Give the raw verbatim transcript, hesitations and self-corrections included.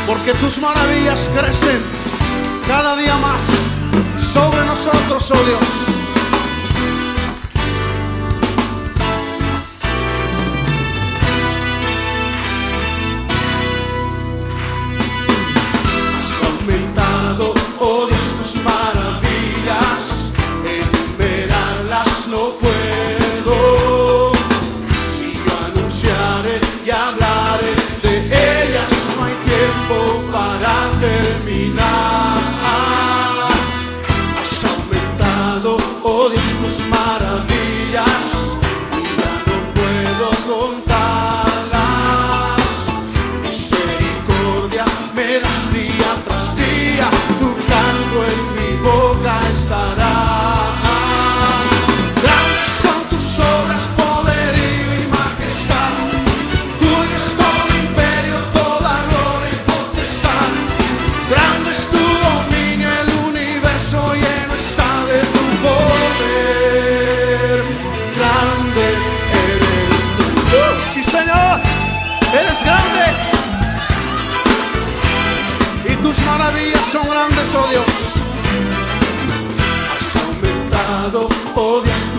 porque tus maravillas crecen cada día más sobre nosotros, oh Dios. Has aumentado, oh Dios, tus maravillas, enumerarlas no puedo. Si yo anunciaré y hablaré de ellas, no hay tiempo para terminar. Has aumentado, oh Dios, tus maravillas, y ya no puedo contarlas. Misericordia me das día tras día, tu canto en mi boca estará. Grandes son tus obras, poderío y majestad, tuyo es todo imperio, toda gloria y potestad. Grande es tu dominio, el universo lleno está de tu poder. Grande eres tú. ¡Uh! Sí, Señor, eres grande, y tus maravillas son grandes, oh Dios. Has aumentado, oh Dios,